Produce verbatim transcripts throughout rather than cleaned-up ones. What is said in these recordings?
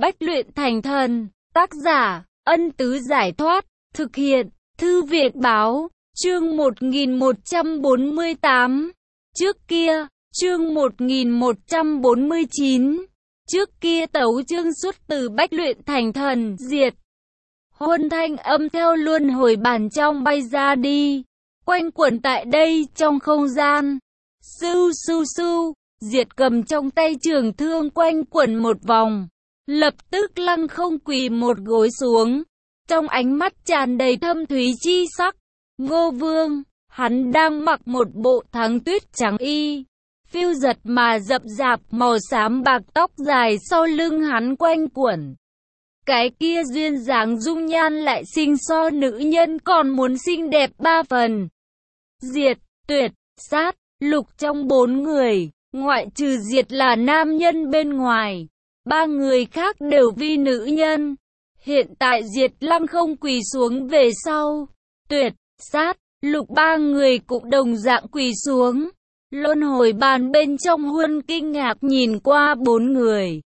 Bách luyện thành thần, tác giả, Ân Tứ Giải Thoát, thực hiện, Thư Viện Báo, chương một nghìn một trăm bốn mươi tám. Trước kia, chương một nghìn một trăm bốn mươi chín. Trước kia tấu chương xuất từ Bách luyện thành thần, diệt. Huân thanh âm theo luân hồi bàn trong bay ra đi, quanh quẩn tại đây trong không gian. Sưu sưu sưu, diệt cầm trong tay trường thương quanh quẩn một vòng, lập tức lăng không quỳ một gối xuống, trong ánh mắt tràn đầy thâm thúy chi sắc. Ngô Vương, hắn đang mặc một bộ thắng tuyết trắng y, phiêu giật mà rậm rạp màu xám bạc, tóc dài sau lưng hắn quanh quẩn. Cái kia duyên dáng dung nhan lại xinh so nữ nhân còn muốn xinh đẹp ba phần. Diệt, tuyệt, sát, lục trong bốn người, ngoại trừ diệt là nam nhân bên ngoài, ba người khác đều vi nữ nhân. Hiện tại diệt lăng không quỳ xuống về sau, tuyệt, sát, lục ba người cũng đồng dạng quỳ xuống. Luân hồi bàn bên trong Huân kinh ngạc nhìn qua bốn người,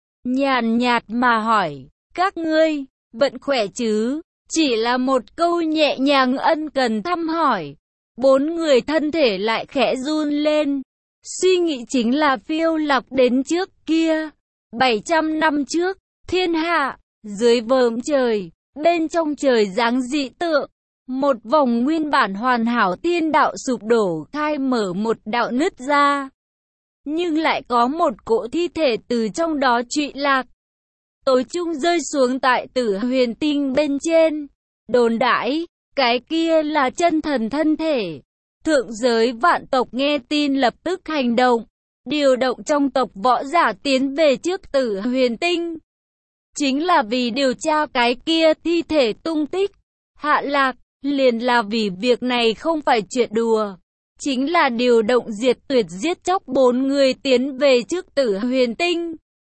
nhàn nhạt mà hỏi, các ngươi, vẫn khỏe chứ? Chỉ là một câu nhẹ nhàng ân cần thăm hỏi, bốn người thân thể lại khẽ run lên. Suy nghĩ chính là phiêu lạc đến trước kia, bảy trăm năm trước, thiên hạ, dưới vầng trời, bên trong trời giáng dị tượng, một vòng nguyên bản hoàn hảo thiên đạo sụp đổ, khai mở một đạo nứt ra. Nhưng lại có một cỗ thi thể từ trong đó trụy lạc, tối trung rơi xuống tại Tử Huyền Tinh bên trên. Đồn đãi, cái kia là chân thần thân thể. Thượng giới vạn tộc nghe tin lập tức hành động, điều động trong tộc võ giả tiến về trước Tử Huyền Tinh, chính là vì điều tra cái kia thi thể tung tích. Hạ lạc, liền là vì việc này không phải chuyện đùa, chính là điều động diệt tuyệt giết chóc bốn người tiến về trước Tử Huyền Tinh.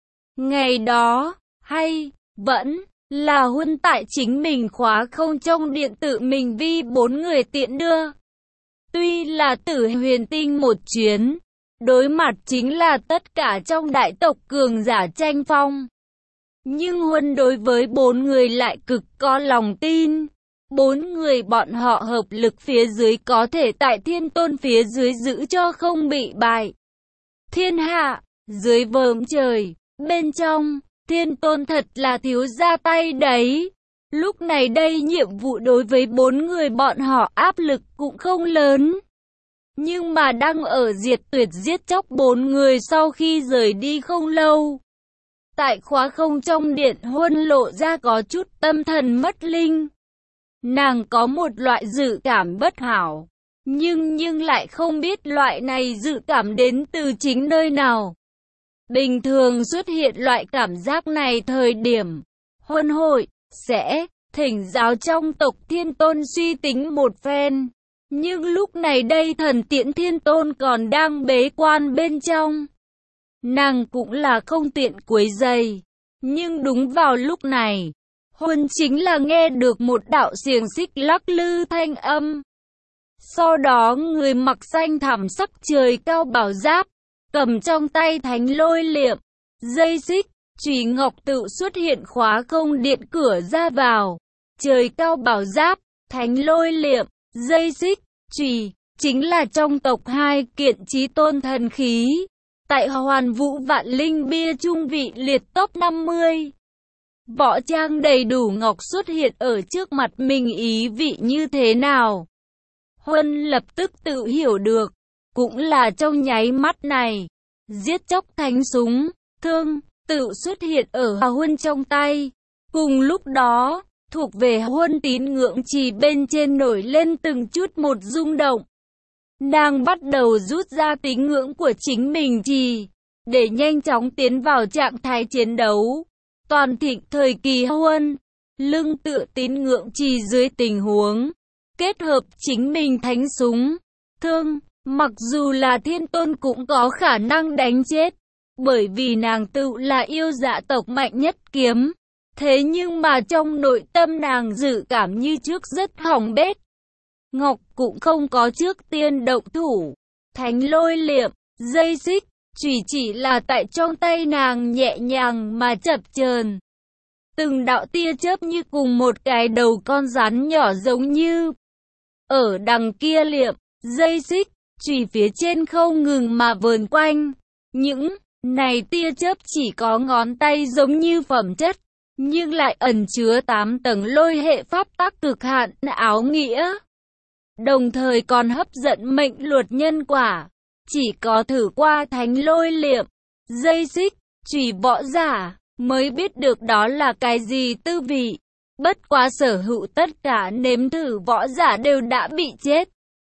Ngày đó, hay, vẫn, là Huân tại chính mình khóa không trong điện tự mình vi bốn người tiện đưa. Tuy là Tử Huyền Tinh một chuyến, đối mặt chính là tất cả trong đại tộc cường giả tranh phong, nhưng Huân đối với bốn người lại cực có lòng tin. Bốn người bọn họ hợp lực phía dưới có thể tại thiên tôn phía dưới giữ cho không bị bại. Thiên hạ, dưới vầng trời, bên trong, thiên tôn thật là thiếu ra tay đấy. Lúc này đây nhiệm vụ đối với bốn người bọn họ áp lực cũng không lớn. Nhưng mà đang ở diệt tuyệt giết chóc bốn người sau khi rời đi không lâu, tại khóa không trong điện Huân lộ ra có chút tâm thần mất linh. Nàng có một loại dự cảm bất hảo, nhưng nhưng lại không biết loại này dự cảm đến từ chính nơi nào. Bình thường xuất hiện loại cảm giác này thời điểm, Huân hội sẽ thỉnh giáo trong tộc thiên tôn suy tính một phen. Nhưng lúc này đây thần tiễn thiên tôn còn đang bế quan bên trong, nàng cũng là không tiện quấy rầy. Nhưng đúng vào lúc này, Huân chính là nghe được một đạo xiềng xích lắc lư thanh âm. Sau đó người mặc xanh thẳm sắc trời cao bảo giáp, cầm trong tay thánh lôi liệm, dây xích, chùy ngọc tự xuất hiện khóa không điện cửa ra vào. Trời cao bảo giáp, thánh lôi liệm, dây xích, chùy, chính là trong tộc hai kiện chí tôn thần khí. Tại Hoàn Vũ Vạn Linh bia trung vị liệt top năm mươi. Võ trang đầy đủ ngọc xuất hiện ở trước mặt mình ý vị như thế nào? Huân lập tức tự hiểu được, cũng là trong nháy mắt này, giết chóc thánh súng, thương, tự xuất hiện ở Huân trong tay. Cùng lúc đó, thuộc về Huân tín ngưỡng chỉ bên trên nổi lên từng chút một rung động. Nàng bắt đầu rút ra tín ngưỡng của chính mình chỉ để nhanh chóng tiến vào trạng thái chiến đấu. Toàn thịnh thời kỳ Huân, lưng tựa tín ngưỡng chỉ dưới tình huống kết hợp chính mình thánh súng, thương, mặc dù là thiên tôn cũng có khả năng đánh chết, bởi vì nàng tự là yêu dạ tộc mạnh nhất kiếm. Thế nhưng mà trong nội tâm nàng dự cảm như trước rất hỏng bét. Ngọc cũng không có trước tiên động thủ, thánh lôi liệm, dây xích, chùy chỉ là tại trong tay nàng nhẹ nhàng mà chập chờn. Từng đạo tia chớp như cùng một cái đầu con rắn nhỏ giống như. Ở đằng kia liệm, dây xích, chùy phía trên không ngừng mà vờn quanh. Những này tia chớp chỉ có ngón tay giống như phẩm chất, nhưng lại ẩn chứa tám tầng lôi hệ pháp tắc cực hạn áo nghĩa. Đồng thời còn hấp dẫn mệnh luật nhân quả. Chỉ có thử qua thánh lôi liệm, dây xích, chùy võ giả, mới biết được đó là cái gì tư vị. Bất quá sở hữu tất cả nếm thử võ giả đều đã bị chết.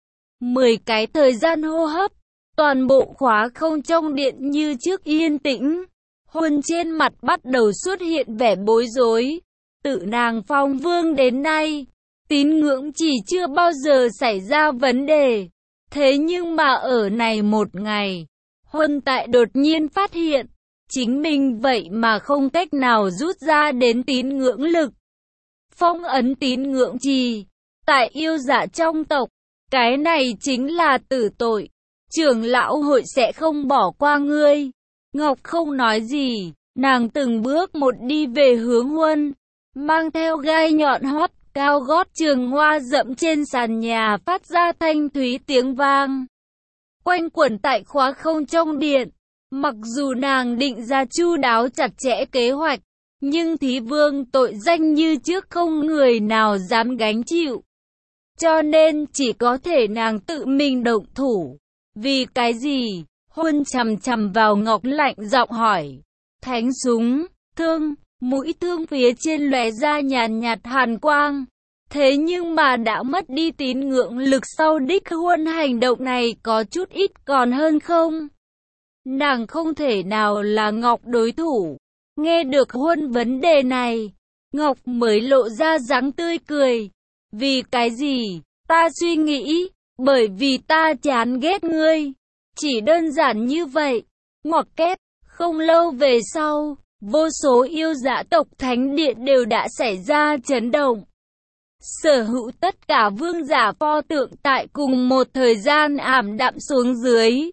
Mười cái thời gian hô hấp, toàn bộ khóa không trong điện như trước yên tĩnh. Huân trên mặt bắt đầu xuất hiện vẻ bối rối. Tự nàng phong vương đến nay, tín ngưỡng chỉ chưa bao giờ xảy ra vấn đề. Thế nhưng mà ở này một ngày, Huân tại đột nhiên phát hiện, chính mình vậy mà không cách nào rút ra đến tín ngưỡng lực. Phong ấn tín ngưỡng trì, tại yêu dạ trong tộc, cái này chính là tử tội. Trưởng lão hội sẽ không bỏ qua ngươi. Ngọc không nói gì, nàng từng bước một đi về hướng Huân, mang theo gai nhọn hót, cao gót trường hoa dẫm trên sàn nhà phát ra thanh thúy tiếng vang. Quanh quẩn tại khóa không trong điện, mặc dù nàng định ra chu đáo chặt chẽ kế hoạch, nhưng thí vương tội danh như trước không người nào dám gánh chịu. Cho nên chỉ có thể nàng tự mình động thủ. Vì cái gì? Huân chằm chằm vào Ngọc lạnh giọng hỏi. Thánh súng, thương, mũi thương phía trên lóe ra nhàn nhạt hàn quang. Thế nhưng mà đã mất đi tín ngưỡng lực sau đích Huân hành động này có chút ít còn hơn không? Nàng không thể nào là Ngọc đối thủ. Nghe được Huân vấn đề này, Ngọc mới lộ ra dáng tươi cười. Vì cái gì? Ta suy nghĩ, bởi vì ta chán ghét ngươi. Chỉ đơn giản như vậy. Ngoặc kép, không lâu về sau, vô số yêu dã tộc thánh điện đều đã xảy ra chấn động. Sở hữu tất cả vương giả pho tượng tại cùng một thời gian ảm đạm xuống dưới.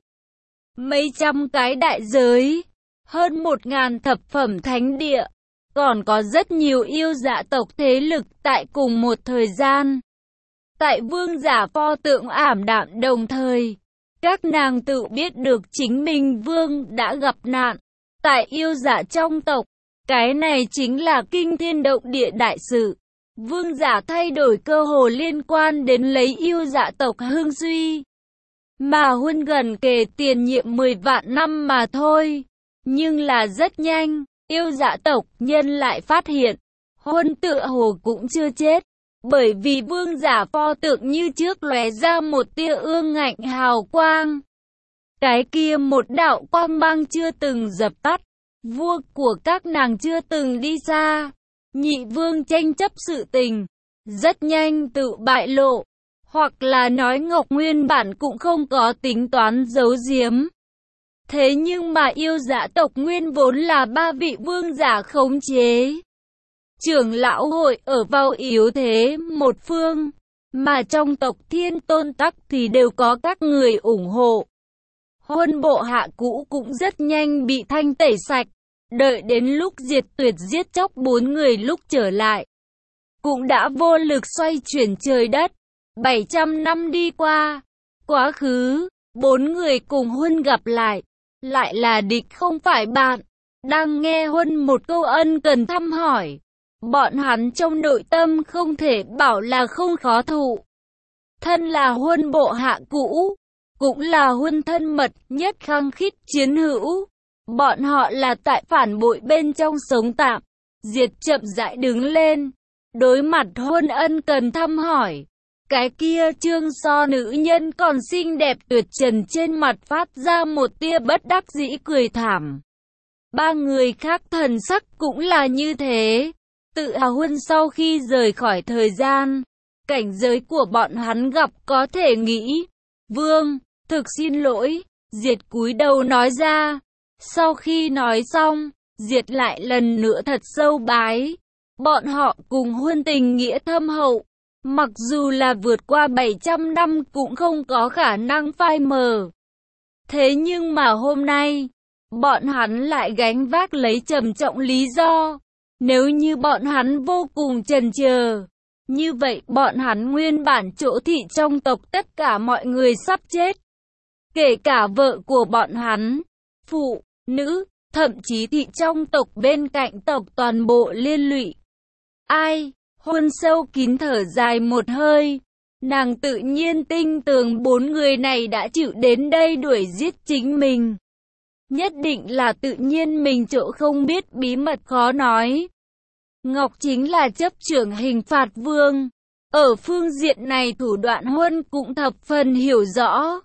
Mấy trăm cái đại giới, hơn một ngàn thập phẩm thánh địa, còn có rất nhiều yêu dã tộc thế lực tại cùng một thời gian. Tại vương giả pho tượng ảm đạm đồng thời, các nàng tự biết được chính mình vương đã gặp nạn. Tại yêu dã trong tộc, cái này chính là kinh thiên động địa đại sự. Vương giả thay đổi cơ hồ liên quan đến lấy yêu dã tộc hưng suy. Mà Huân gần kề tiền nhiệm mười vạn năm mà thôi. Nhưng là rất nhanh, yêu dã tộc nhân lại phát hiện, Huân tựa hồ cũng chưa chết. Bởi vì vương giả pho tượng như trước lóe ra một tia ương ngạnh hào quang. Cái kia một đạo quang mang chưa từng dập tắt. Vua của các nàng chưa từng đi xa. Nhị vương tranh chấp sự tình, rất nhanh tự bại lộ. Hoặc là nói Ngọc nguyên bản cũng không có tính toán giấu giếm. Thế nhưng mà yêu dã tộc nguyên vốn là ba vị vương giả khống chế. Trưởng lão hội ở vào yếu thế một phương, mà trong tộc thiên tôn tắc thì đều có các người ủng hộ. Huân bộ hạ cũ cũng rất nhanh bị thanh tẩy sạch, đợi đến lúc diệt tuyệt giết chóc bốn người lúc trở lại. Cũng đã vô lực xoay chuyển trời đất, bảy trăm năm đi qua, quá khứ, bốn người cùng Huân gặp lại, lại là địch không phải bạn, đang nghe Huân một câu ân cần thăm hỏi. Bọn hắn trong nội tâm không thể bảo là không khó thụ. Thân là Huân bộ hạ cũ, cũng là Huân thân mật nhất khăng khít chiến hữu. Bọn họ là tại phản bội bên trong sống tạm, diệt chậm rãi đứng lên. Đối mặt Huân ân cần thăm hỏi, cái kia trương so nữ nhân còn xinh đẹp tuyệt trần trên mặt phát ra một tia bất đắc dĩ cười thảm. Ba người khác thần sắc cũng là như thế. Tự hào Huân sau khi rời khỏi thời gian, cảnh giới của bọn hắn gặp có thể nghĩ. Vương, thực xin lỗi, Diệt cúi đầu nói ra. Sau khi nói xong, Diệt lại lần nữa thật sâu bái. Bọn họ cùng Huân tình nghĩa thâm hậu, mặc dù là vượt qua bảy trăm năm cũng không có khả năng phai mờ. Thế nhưng mà hôm nay, bọn hắn lại gánh vác lấy trầm trọng lý do. Nếu như bọn hắn vô cùng chần chờ, như vậy bọn hắn nguyên bản chỗ thị trong tộc tất cả mọi người sắp chết. Kể cả vợ của bọn hắn, phụ, nữ, thậm chí thị trong tộc bên cạnh tộc toàn bộ liên lụy. Ai? Huân sâu kín thở dài một hơi. Nàng tự nhiên tin tưởng bốn người này đã chịu đến đây đuổi giết chính mình. Nhất định là tự nhiên mình chỗ không biết bí mật khó nói. Ngọc chính là chấp trưởng hình phạt vương. Ở phương diện này thủ đoạn Huân cũng thập phần hiểu rõ.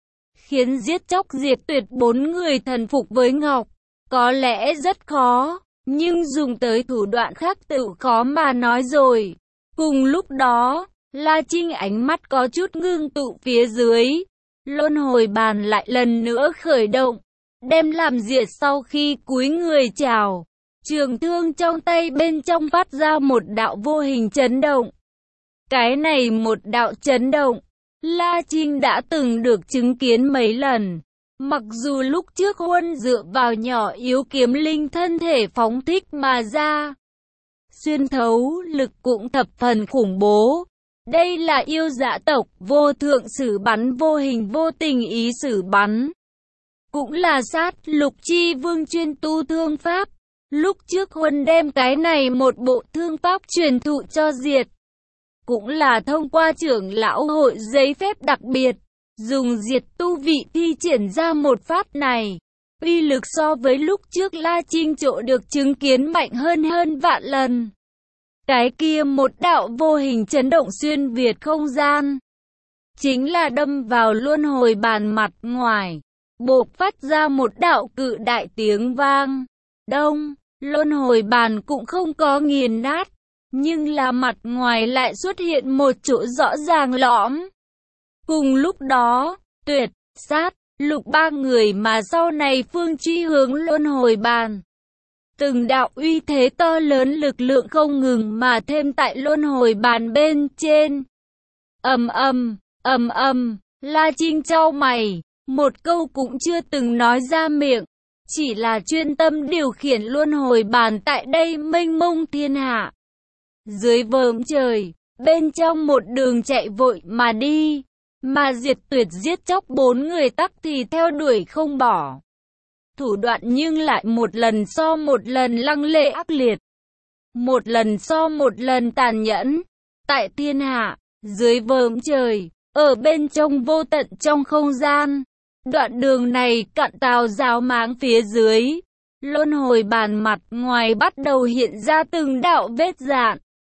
Khiến giết chóc diệt tuyệt bốn người thần phục với Ngọc, có lẽ rất khó, nhưng dùng tới thủ đoạn khác tự khó mà nói rồi. Cùng lúc đó, La Trinh ánh mắt có chút ngưng tụ phía dưới. Luân hồi bàn lại lần nữa khởi động, đem làm diệt sau khi cúi người chào. Trường thương trong tay bên trong phát ra một đạo vô hình chấn động. Cái này một đạo chấn động, La Trinh đã từng được chứng kiến mấy lần. Mặc dù lúc trước Huân dựa vào nhỏ yếu kiếm linh thân thể phóng thích mà ra, xuyên thấu lực cũng thập phần khủng bố. Đây là yêu dã tộc vô thượng sử bắn vô hình vô tình ý sử bắn. Cũng là sát lục chi vương chuyên tu thương pháp. Lúc trước Huân đem cái này một bộ thương pháp truyền thụ cho Diệt. Cũng là thông qua trưởng lão hội giấy phép đặc biệt. Dùng Diệt tu vị thi triển ra một pháp này. Uy lực so với lúc trước La Trinh chỗ được chứng kiến mạnh hơn hơn vạn lần. Cái kia một đạo vô hình chấn động xuyên việt không gian. Chính là đâm vào luân hồi bàn mặt ngoài. Bộc phát ra một đạo cự đại tiếng vang. Đông, luân hồi bàn cũng không có nghiền nát. Nhưng là mặt ngoài lại xuất hiện một chỗ rõ ràng lõm. Cùng lúc đó, Tuyệt, Sát, Lục ba người mà sau này phương truy hướng luân hồi bàn. Từng đạo uy thế to lớn lực lượng không ngừng mà thêm tại luân hồi bàn bên trên. Ầm ầm, ầm ầm, La Trinh chau mày, một câu cũng chưa từng nói ra miệng, chỉ là chuyên tâm điều khiển luân hồi bàn tại đây mênh mông thiên hạ. Dưới vòm trời, bên trong một đường chạy vội mà đi, mà Diệt Tuyệt giết chóc bốn người tắc thì theo đuổi không bỏ. Thủ đoạn nhưng lại một lần so một lần lăng lệ ác liệt. Một lần so một lần tàn nhẫn. Tại thiên hạ, dưới vòm trời, ở bên trong vô tận trong không gian. Đoạn đường này cạn tào ráo máng phía dưới. Luân hồi bàn mặt ngoài bắt đầu hiện ra từng đạo vết dạn.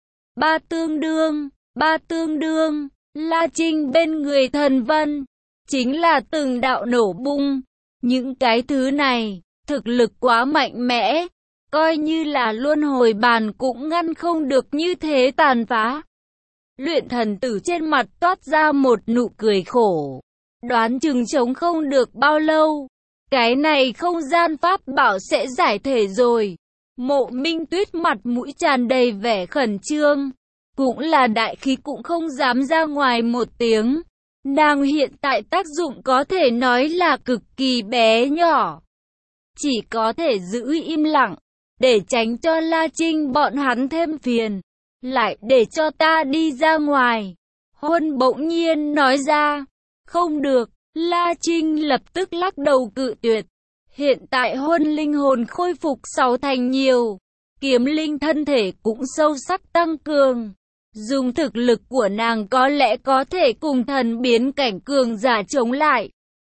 Ba tương đương, ba tương đương, La Trinh bên người thần vân. Chính là từng đạo nổ bung. Những cái thứ này, thực lực quá mạnh mẽ, coi như là luân hồi bàn cũng ngăn không được như thế tàn phá. Luyện thần tử trên mặt toát ra một nụ cười khổ, đoán chừng chống không được bao lâu, cái này không gian pháp bảo sẽ giải thể rồi. Mộ Minh Tuyết mặt mũi tràn đầy vẻ khẩn trương, cũng là đại khí cũng không dám ra ngoài một tiếng. Nàng hiện tại tác dụng có thể nói là cực kỳ bé nhỏ. Chỉ có thể giữ im lặng, để tránh cho La Trinh bọn hắn thêm phiền. Lại để cho ta đi ra ngoài. Huân bỗng nhiên nói ra. Không được, La Trinh lập tức lắc đầu cự tuyệt. Hiện tại Huân linh hồn khôi phục sáu thành nhiều. Kiếm linh thân thể cũng sâu sắc tăng cường. Dùng thực lực của nàng có lẽ có thể cùng thần biến cảnh cường giả chống lại.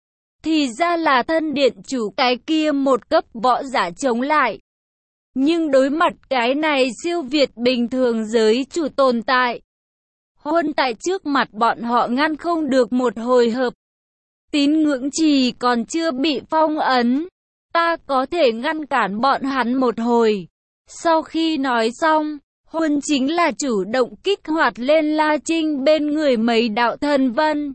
Thì ra là thân điện chủ cái kia một cấp võ giả chống lại. Nhưng đối mặt cái này siêu việt bình thường giới chủ tồn tại. Huân tại trước mặt bọn họ ngăn không được một hồi hợp. Tín ngưỡng trì còn chưa bị phong ấn. Ta có thể ngăn cản bọn hắn một hồi. Sau khi nói xong, Huân chính là chủ động kích hoạt lên La Trinh bên người mấy đạo thần vân.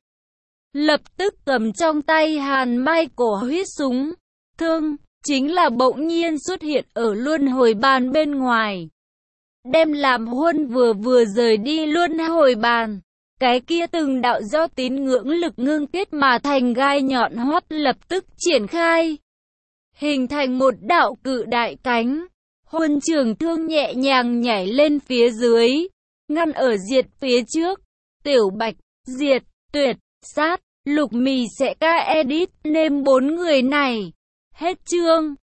Lập tức cầm trong tay hàn mai cổ huyết súng. Thương, chính là bỗng nhiên xuất hiện ở luân hồi bàn bên ngoài. Đem làm Huân vừa vừa rời đi luân hồi bàn. Cái kia từng đạo do tín ngưỡng lực ngưng kết mà thành gai nhọn hoắt lập tức triển khai, hình thành một đạo cự đại cánh. Huân trường thương nhẹ nhàng nhảy lên phía dưới, ngăn ở Diệt phía trước. Tiểu Bạch, Diệt, Tuyệt, Sát, Lục Mì sẽ ca edit nêm bốn người này. Hết chương.